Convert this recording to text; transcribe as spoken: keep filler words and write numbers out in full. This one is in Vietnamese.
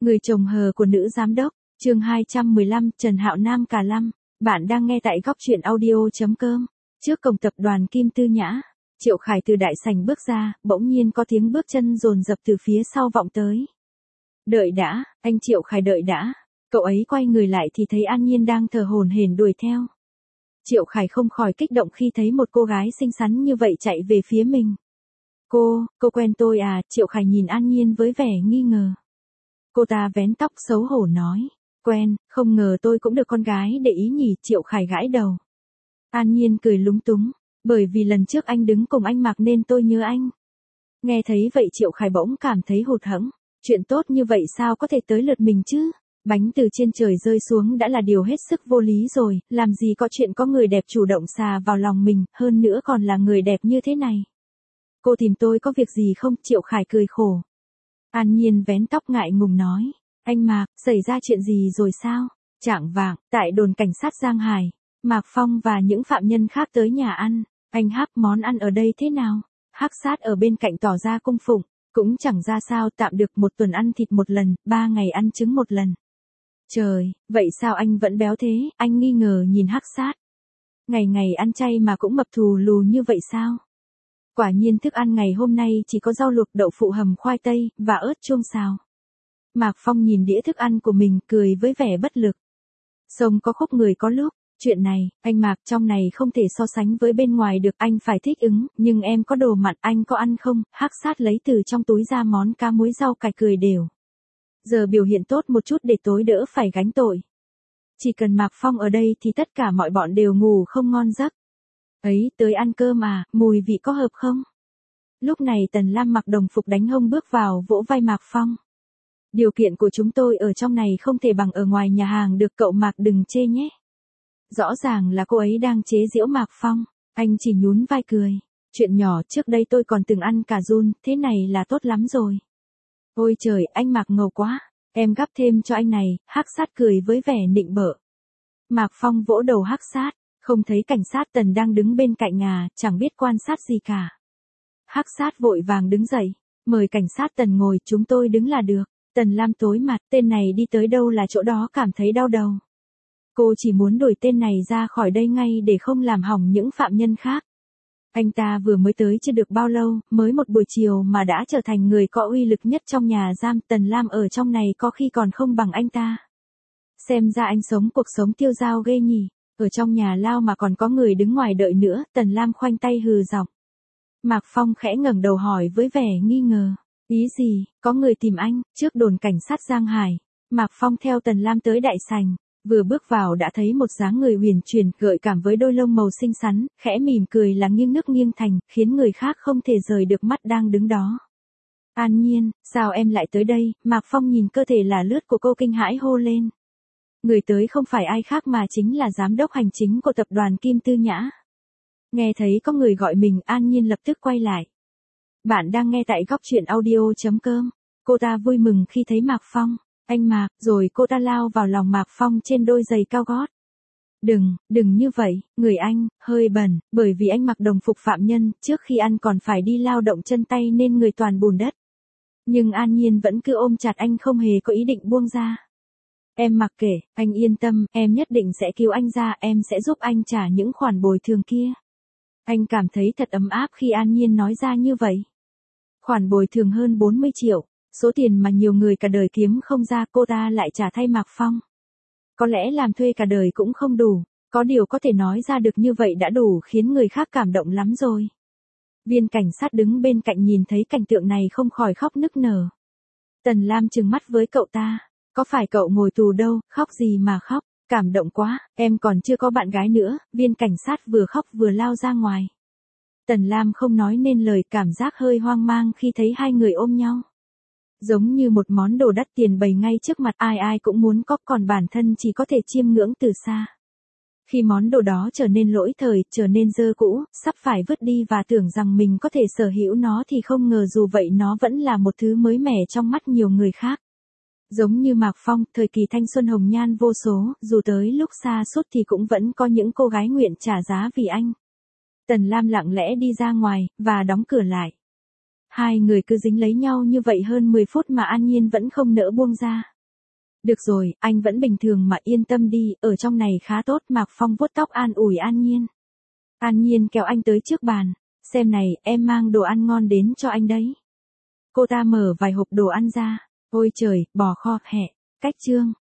Người chồng hờ của nữ giám đốc, chương hai trăm mười lăm, Trần Hạo Nam Cà Lâm. Bạn đang nghe tại góc truyện audio.com. Trước cổng tập đoàn Kim Tư Nhã, Triệu Khải từ đại sảnh bước ra, bỗng nhiên có tiếng bước chân dồn dập từ phía sau vọng tới. Đợi đã, anh Triệu Khải đợi đã. Cậu ấy quay người lại thì thấy An Nhiên đang thở hổn hển đuổi theo. Triệu Khải không khỏi kích động khi thấy một cô gái xinh xắn như vậy chạy về phía mình. Cô, cô quen tôi à? Triệu Khải nhìn An Nhiên với vẻ nghi ngờ. Cô ta vén tóc xấu hổ nói, quen, không ngờ tôi cũng được con gái để ý nhỉ. Triệu Khải gãi đầu. An Nhiên cười lúng túng, bởi vì lần trước anh đứng cùng anh Mạc nên tôi nhớ anh. Nghe thấy vậy Triệu Khải bỗng cảm thấy hụt hẫng, chuyện tốt như vậy sao có thể tới lượt mình chứ? Bánh từ trên trời rơi xuống đã là điều hết sức vô lý rồi, làm gì có chuyện có người đẹp chủ động xà vào lòng mình, hơn nữa còn là người đẹp như thế này. Cô tìm tôi có việc gì không? Triệu Khải cười khổ. An Nhiên vén tóc ngại ngùng nói, anh Mạc, xảy ra chuyện gì rồi sao? Chạng vạng, tại đồn cảnh sát Giang Hải, Mạc Phong và những phạm nhân khác tới nhà ăn. Anh Hắc, món ăn ở đây thế nào? Hắc Sát ở bên cạnh tỏ ra cung phụng, cũng chẳng ra sao, tạm được, một tuần ăn thịt một lần, ba ngày ăn trứng một lần. Trời, vậy sao anh vẫn béo thế? Anh nghi ngờ nhìn Hắc Sát. Ngày ngày ăn chay mà cũng mập thù lù như vậy sao? Quả nhiên thức ăn ngày hôm nay chỉ có rau luộc, đậu phụ hầm khoai tây, và ớt chuông xào. Mạc Phong nhìn đĩa thức ăn của mình, cười với vẻ bất lực. Sông có khúc người có lúc, chuyện này, anh Mạc, trong này không thể so sánh với bên ngoài được, anh phải thích ứng, nhưng em có đồ mặn, anh có ăn không? Hắc Sát lấy từ trong túi ra món cá muối rau cải, cười đều. Giờ biểu hiện tốt một chút để tối đỡ phải gánh tội. Chỉ cần Mạc Phong ở đây thì tất cả mọi bọn đều ngủ không ngon giấc. Ấy, tới ăn cơm à, mùi vị có hợp không? Lúc này Tần Lam mặc đồng phục đánh hông bước vào, vỗ vai Mạc Phong. Điều kiện của chúng tôi ở trong này không thể bằng ở ngoài nhà hàng được, cậu Mạc đừng chê nhé. Rõ ràng là cô ấy đang chế giễu Mạc Phong, anh chỉ nhún vai cười. Chuyện nhỏ, trước đây tôi còn từng ăn cà run, thế này là tốt lắm rồi. Ôi trời, anh Mạc ngầu quá, em gắp thêm cho anh này. Hắc Sát cười với vẻ nịnh bợ. Mạc Phong vỗ đầu Hắc Sát. Không thấy cảnh sát Tần đang đứng bên cạnh à, chẳng biết quan sát gì cả. Hắc Sát vội vàng đứng dậy, mời cảnh sát Tần ngồi, chúng tôi đứng là được. Tần Lam tối mặt, tên này đi tới đâu là chỗ đó, cảm thấy đau đầu. Cô chỉ muốn đuổi tên này ra khỏi đây ngay để không làm hỏng những phạm nhân khác. Anh ta vừa mới tới chưa được bao lâu, mới một buổi chiều mà đã trở thành người có uy lực nhất trong nhà giam. Tần Lam ở trong này có khi còn không bằng anh ta. Xem ra anh sống cuộc sống tiêu dao ghê nhỉ. Ở trong nhà lao mà còn có người đứng ngoài đợi nữa. Tần Lam khoanh tay hừ giọng. Mạc Phong khẽ ngẩng đầu hỏi với vẻ nghi ngờ. Ý gì? Có người tìm anh? Trước đồn cảnh sát Giang Hải, Mạc Phong theo Tần Lam tới đại sảnh. Vừa bước vào đã thấy một dáng người huyền chuyển, gợi cảm với đôi lông màu xinh xắn, khẽ mỉm cười là nghiêng nước nghiêng thành, khiến người khác không thể rời được mắt đang đứng đó. An Nhiên, sao em lại tới đây? Mạc Phong nhìn cơ thể là lướt của cô kinh hãi hô lên. Người tới không phải ai khác mà chính là giám đốc hành chính của tập đoàn Kim Tư Nhã. Nghe thấy có người gọi mình, An Nhiên lập tức quay lại. Bạn đang nghe tại góc truyện audio.com. Cô ta vui mừng khi thấy Mạc Phong. Anh Mạc, rồi cô ta lao vào lòng Mạc Phong trên đôi giày cao gót. Đừng, đừng như vậy, người anh, hơi bẩn, bởi vì anh mặc đồng phục phạm nhân, trước khi ăn còn phải đi lao động chân tay nên người toàn bùn đất. Nhưng An Nhiên vẫn cứ ôm chặt anh, không hề có ý định buông ra. Em mặc kệ, anh yên tâm, em nhất định sẽ cứu anh ra, em sẽ giúp anh trả những khoản bồi thường kia. Anh cảm thấy thật ấm áp khi An Nhiên nói ra như vậy. Khoản bồi thường hơn bốn mươi triệu, số tiền mà nhiều người cả đời kiếm không ra, cô ta lại trả thay Mạc Phong. Có lẽ làm thuê cả đời cũng không đủ, có điều có thể nói ra được như vậy đã đủ khiến người khác cảm động lắm rồi. Viên cảnh sát đứng bên cạnh nhìn thấy cảnh tượng này không khỏi khóc nức nở. Tần Lam trừng mắt với cậu ta. Có phải cậu ngồi tù đâu, khóc gì mà khóc, cảm động quá, em còn chưa có bạn gái nữa. Viên cảnh sát vừa khóc vừa lao ra ngoài. Tần Lam không nói nên lời, cảm giác hơi hoang mang khi thấy hai người ôm nhau. Giống như một món đồ đắt tiền bày ngay trước mặt, ai ai cũng muốn có, còn bản thân chỉ có thể chiêm ngưỡng từ xa. Khi món đồ đó trở nên lỗi thời, trở nên dơ cũ, sắp phải vứt đi và tưởng rằng mình có thể sở hữu nó thì không ngờ dù vậy nó vẫn là một thứ mới mẻ trong mắt nhiều người khác. Giống như Mạc Phong, thời kỳ thanh xuân hồng nhan vô số, dù tới lúc xa suốt thì cũng vẫn có những cô gái nguyện trả giá vì anh. Tần Lam lặng lẽ đi ra ngoài, và đóng cửa lại. Hai người cứ dính lấy nhau như vậy hơn mười phút mà An Nhiên vẫn không nỡ buông ra. Được rồi, anh vẫn bình thường mà yên tâm đi, ở trong này khá tốt. Mạc Phong vuốt tóc an ủi An Nhiên. An Nhiên kéo anh tới trước bàn. Xem này, em mang đồ ăn ngon đến cho anh đấy. Cô ta mở vài hộp đồ ăn ra. Ôi trời, bò kho, hẹ, cách trương.